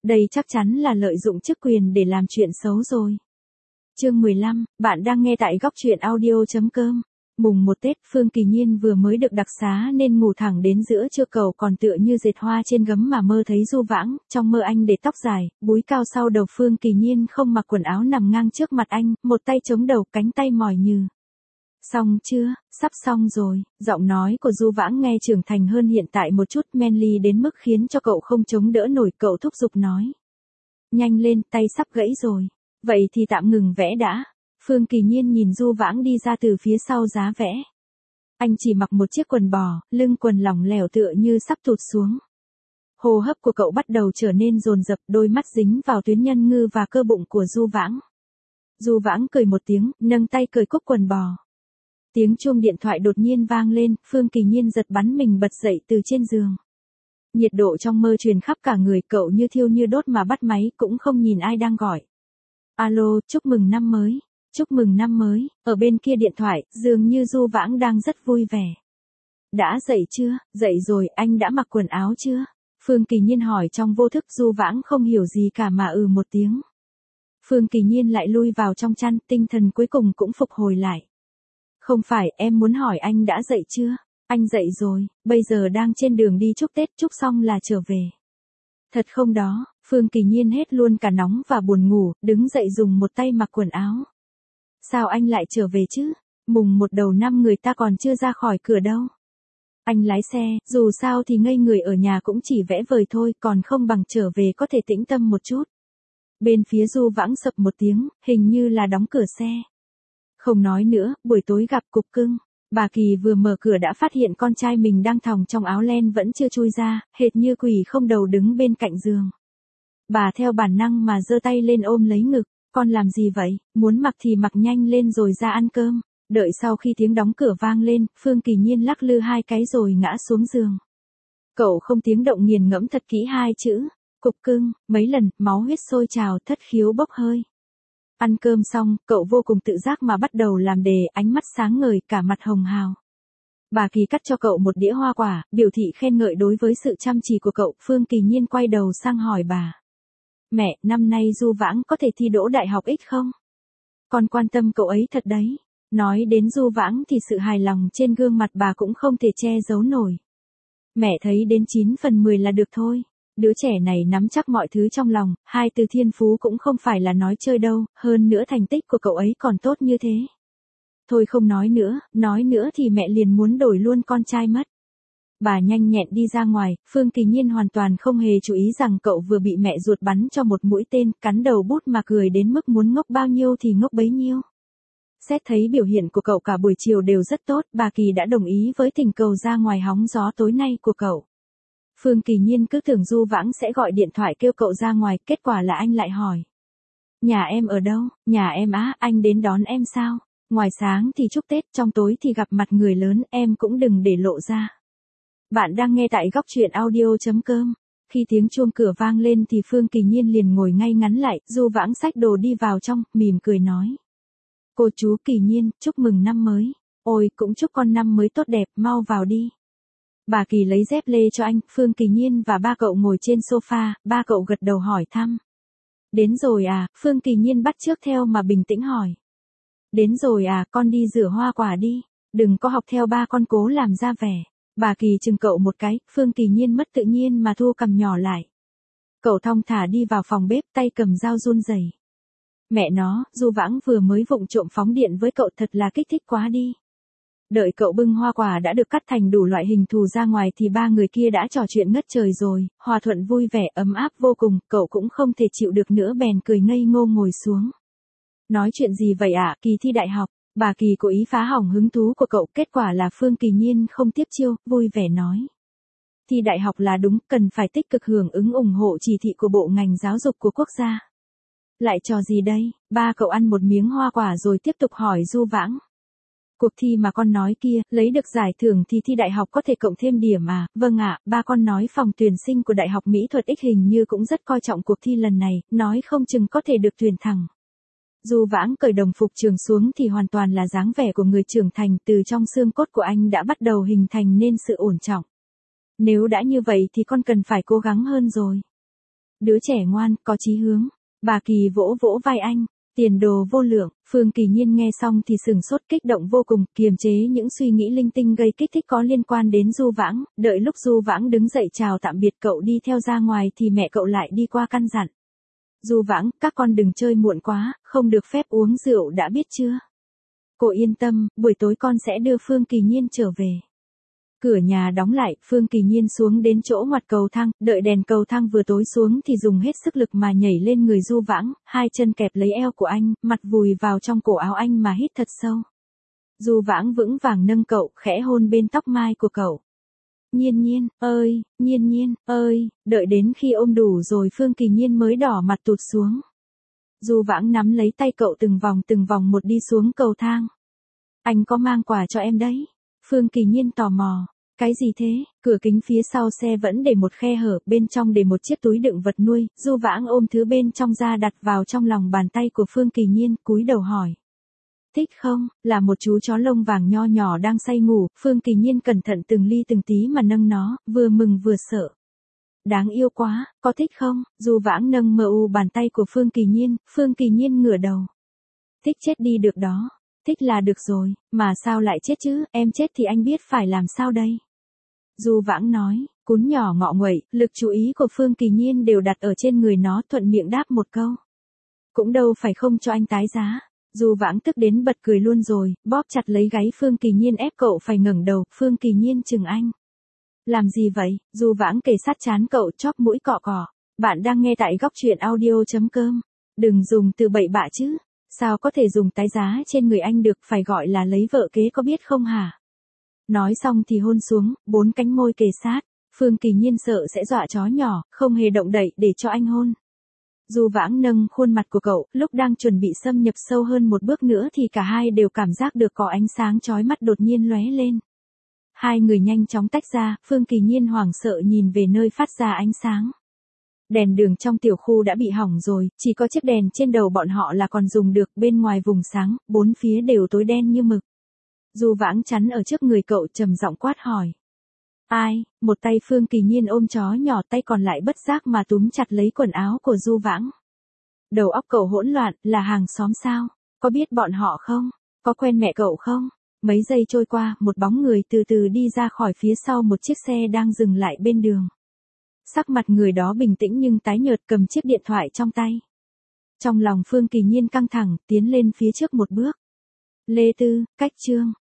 Đây chắc chắn là lợi dụng chức quyền để làm chuyện xấu rồi. Chương 15, bạn đang nghe tại góc truyện audio.com. Mùng 1 Tết, Phương Kỳ Nhiên vừa mới được đặc xá nên ngủ thẳng đến giữa trưa, cậu còn tựa như dệt hoa trên gấm mà mơ thấy Du Vãng. Trong mơ anh để tóc dài, búi cao sau đầu. Phương Kỳ Nhiên không mặc quần áo nằm ngang trước mặt anh, một tay chống đầu, cánh tay mỏi nhừ. Xong chưa, sắp xong rồi. Giọng nói của Du Vãng nghe trưởng thành hơn hiện tại một chút, manly đến mức khiến cho cậu không chống đỡ nổi. Cậu thúc giục nói: nhanh lên, tay sắp gãy rồi. Vậy thì tạm ngừng vẽ đã. Phương Kỳ Nhiên nhìn Du Vãng đi ra từ phía sau giá vẽ. Anh chỉ mặc một chiếc quần bò, lưng quần lỏng lẻo tựa như sắp tụt xuống. Hô hấp của cậu bắt đầu trở nên dồn dập, đôi mắt dính vào tuyến nhân ngư và cơ bụng của Du Vãng. Du Vãng cười một tiếng, nâng tay cởi cúc quần bò. Tiếng chuông điện thoại đột nhiên vang lên, Phương Kỳ Nhiên giật bắn mình bật dậy từ trên giường. Nhiệt độ trong mơ truyền khắp cả người, cậu như thiêu như đốt mà bắt máy, cũng không nhìn ai đang gọi. Alo, chúc mừng năm mới. Chúc mừng năm mới. Ở bên kia điện thoại, dường như Du Vãng đang rất vui vẻ. Đã dậy chưa? Dậy rồi, anh đã mặc quần áo chưa? Phương Kỳ Nhiên hỏi trong vô thức. Du Vãng không hiểu gì cả mà một tiếng. Phương Kỳ Nhiên lại lui vào trong chăn, tinh thần cuối cùng cũng phục hồi lại. Không phải, em muốn hỏi anh đã dậy chưa? Anh dậy rồi, bây giờ đang trên đường đi chúc Tết, chúc xong là trở về. Thật không đó? Phương Kỳ Nhiên hết luôn cả nóng và buồn ngủ, đứng dậy dùng một tay mặc quần áo. Sao anh lại trở về chứ? Mùng 1 đầu năm người ta còn chưa ra khỏi cửa đâu. Anh lái xe, dù sao thì ngây người ở nhà cũng chỉ vẽ vời thôi, còn không bằng trở về có thể tĩnh tâm một chút. Bên phía Du Vãng sập một tiếng, hình như là đóng cửa xe. Không nói nữa, buổi tối gặp cục cưng. Bà Kỳ vừa mở cửa đã phát hiện con trai mình đang thòng trong áo len vẫn chưa chui ra, hệt như quỷ không đầu đứng bên cạnh giường. Bà theo bản năng mà giơ tay lên ôm lấy ngực. Con làm gì vậy? Muốn mặc thì mặc nhanh lên rồi ra ăn cơm. Đợi sau khi tiếng đóng cửa vang lên, Phương Kỳ Nhiên lắc lư hai cái rồi ngã xuống giường. Cậu không tiếng động nghiền ngẫm thật kỹ hai chữ cục cưng mấy lần, máu huyết sôi trào, thất khiếu bốc hơi. Ăn cơm xong, cậu vô cùng tự giác mà bắt đầu làm đề, ánh mắt sáng ngời, cả mặt hồng hào. Bà Kỳ cắt cho cậu một đĩa hoa quả, biểu thị khen ngợi đối với sự chăm chỉ của cậu. Phương Kỳ Nhiên quay đầu sang hỏi bà: mẹ, năm nay Du Vãng có thể thi đỗ đại học X không? Con quan tâm cậu ấy thật đấy. Nói đến Du Vãng thì sự hài lòng trên gương mặt bà cũng không thể che giấu nổi. Mẹ thấy đến 9 phần 10 là được thôi. Đứa trẻ này nắm chắc mọi thứ trong lòng, hai từ thiên phú cũng không phải là nói chơi đâu, hơn nữa thành tích của cậu ấy còn tốt như thế. Thôi không nói nữa thì mẹ liền muốn đổi luôn con trai mất. Bà nhanh nhẹn đi ra ngoài, Phương Kỳ Nhiên hoàn toàn không hề chú ý rằng cậu vừa bị mẹ ruột bắn cho một mũi tên, cắn đầu bút mà cười đến mức muốn ngốc bao nhiêu thì ngốc bấy nhiêu. Xét thấy biểu hiện của cậu cả buổi chiều đều rất tốt, bà Kỳ đã đồng ý với thỉnh cầu ra ngoài hóng gió tối nay của cậu. Phương Kỳ Nhiên cứ tưởng Du Vãng sẽ gọi điện thoại kêu cậu ra ngoài, kết quả là anh lại hỏi: nhà em ở đâu? Nhà em á, anh đến đón em sao? Ngoài sáng thì chúc Tết, trong tối thì gặp mặt người lớn, em cũng đừng để lộ ra. Bạn đang nghe tại góc truyện audio.com. Khi tiếng chuông cửa vang lên thì Phương Kỳ Nhiên liền ngồi ngay ngắn lại, Du Vãng xách đồ đi vào trong, mỉm cười nói: cô chú Kỳ Nhiên, chúc mừng năm mới. Ôi, cũng chúc con năm mới tốt đẹp, mau vào đi. Bà Kỳ lấy dép lê cho anh, Phương Kỳ Nhiên và ba cậu ngồi trên sofa, ba cậu gật đầu hỏi thăm. Đến rồi à? Phương Kỳ Nhiên bắt chước theo mà bình tĩnh hỏi. Đến rồi à, con đi rửa hoa quả đi. Đừng có học theo ba con cố làm ra vẻ. Bà Kỳ chừng cậu một cái, Phương Kỳ Nhiên mất tự nhiên mà thu cằm nhỏ lại. Cậu thong thả đi vào phòng bếp, tay cầm dao run rẩy. Mẹ nó, Du Vãng vừa mới vụng trộm phóng điện với cậu thật là kích thích quá đi. Đợi cậu bưng hoa quả đã được cắt thành đủ loại hình thù ra ngoài thì ba người kia đã trò chuyện ngất trời rồi, hòa thuận vui vẻ ấm áp vô cùng, cậu cũng không thể chịu được nữa bèn cười ngây ngô ngồi xuống. Nói chuyện gì vậy ạ? Kỳ thi đại học. Bà Kỳ cố ý phá hỏng hứng thú của cậu, kết quả là Phương Kỳ Nhiên không tiếp chiêu, vui vẻ nói. Thi đại học là đúng, cần phải tích cực hưởng ứng ủng hộ chỉ thị của Bộ Ngành Giáo dục của quốc gia. Lại trò gì đây? Ba cậu ăn một miếng hoa quả rồi tiếp tục hỏi Du Vãng. Cuộc thi mà con nói kia, lấy được giải thưởng thì thi đại học có thể cộng thêm điểm à? Vâng ạ, ba con nói phòng tuyển sinh của Đại học Mỹ thuật X hình như cũng rất coi trọng cuộc thi lần này, nói không chừng có thể được tuyển thẳng. Du Vãng cởi đồng phục trường xuống thì hoàn toàn là dáng vẻ của người trưởng thành, từ trong xương cốt của anh đã bắt đầu hình thành nên sự ổn trọng. Nếu đã như vậy thì con cần phải cố gắng hơn rồi. đứa trẻ ngoan, có chí hướng. Bà Kỳ vỗ vỗ vai anh. Tiền đồ vô lượng. Phương Kỳ Nhiên nghe xong thì sửng sốt, kích động vô cùng, kiềm chế những suy nghĩ linh tinh gây kích thích có liên quan đến Du Vãng. Đợi lúc Du Vãng đứng dậy chào tạm biệt cậu đi theo ra ngoài thì mẹ cậu lại đi qua căn dặn. Du Vãng, các con đừng chơi muộn quá, không được phép uống rượu đã biết chưa? Cô yên tâm, buổi tối con sẽ đưa Phương Kỳ Nhiên trở về. Cửa nhà đóng lại, Phương Kỳ Nhiên xuống đến chỗ ngoặt cầu thang, đợi đèn cầu thang vừa tối xuống thì dùng hết sức lực mà nhảy lên người Du Vãng, hai chân kẹp lấy eo của anh, mặt vùi vào trong cổ áo anh mà hít thật sâu. Du Vãng vững vàng nâng cậu, khẽ hôn bên tóc mai của cậu. Nhiên Nhiên ơi, Nhiên Nhiên ơi, đợi đến khi ôm đủ rồi Phương Kỳ Nhiên mới đỏ mặt tụt xuống. Du Vãng nắm lấy tay cậu từng vòng một đi xuống cầu thang. Anh có mang quà cho em đấy. Phương Kỳ Nhiên tò mò. Cái gì thế? Cửa kính phía sau xe vẫn để một khe hở, bên trong để một chiếc túi đựng vật nuôi. Du Vãng ôm thứ bên trong ra đặt vào trong lòng bàn tay của Phương Kỳ Nhiên, cúi đầu hỏi. Thích không? Là một chú chó lông vàng nho nhỏ đang say ngủ. Phương Kỳ Nhiên cẩn thận từng ly từng tí mà nâng nó, vừa mừng vừa sợ. Đáng yêu quá, có thích không? Du Vãng nâng mờ u bàn tay của Phương Kỳ Nhiên, Phương Kỳ Nhiên ngửa đầu. Thích chết đi được đó. Thích là được rồi, mà sao lại chết chứ, em chết thì anh biết phải làm sao đây? Du Vãng nói, cún nhỏ ngọ nguậy, lực chú ý của Phương Kỳ Nhiên đều đặt ở trên người nó, thuận miệng đáp một câu. Cũng đâu phải không cho anh tái giá. Du Vãng tức đến bật cười luôn rồi, bóp chặt lấy gáy Phương Kỳ Nhiên ép cậu phải ngẩng đầu. Phương Kỳ Nhiên chừng anh. Làm gì vậy? Du Vãng kề sát trán cậu, chóp mũi cọ cọ. Bạn đang nghe tại góc truyện audio.com. Đừng dùng từ bậy bạ chứ. Sao có thể dùng tái giá trên người anh được, phải gọi là lấy vợ kế có biết không hả? Nói xong thì hôn xuống, bốn cánh môi kề sát. Phương Kỳ Nhiên sợ sẽ dọa chó nhỏ, không hề động đậy để cho anh hôn. Du Vãng nâng khuôn mặt của cậu, lúc đang chuẩn bị xâm nhập sâu hơn một bước nữa thì cả hai đều cảm giác được có ánh sáng chói mắt đột nhiên lóe lên. Hai người nhanh chóng tách ra, Phương Kỳ Nhiên hoảng sợ nhìn về nơi phát ra ánh sáng. Đèn đường trong tiểu khu đã bị hỏng rồi, chỉ có chiếc đèn trên đầu bọn họ là còn dùng được, bên ngoài vùng sáng, bốn phía đều tối đen như mực. Du Vãng chắn ở trước người cậu trầm giọng quát hỏi. Ai? Một tay Phương Kỳ Nhiên ôm chó nhỏ, tay còn lại bất giác mà túm chặt lấy quần áo của Du Vãng. Đầu óc cậu hỗn loạn, là hàng xóm sao? Có biết bọn họ không? Có quen mẹ cậu không? Mấy giây trôi qua, một bóng người từ từ đi ra khỏi phía sau một chiếc xe đang dừng lại bên đường. Sắc mặt người đó bình tĩnh nhưng tái nhợt, cầm chiếc điện thoại trong tay. Trong lòng Phương Kỳ Nhiên căng thẳng, tiến lên phía trước một bước. Lê Tư, Cách Trương.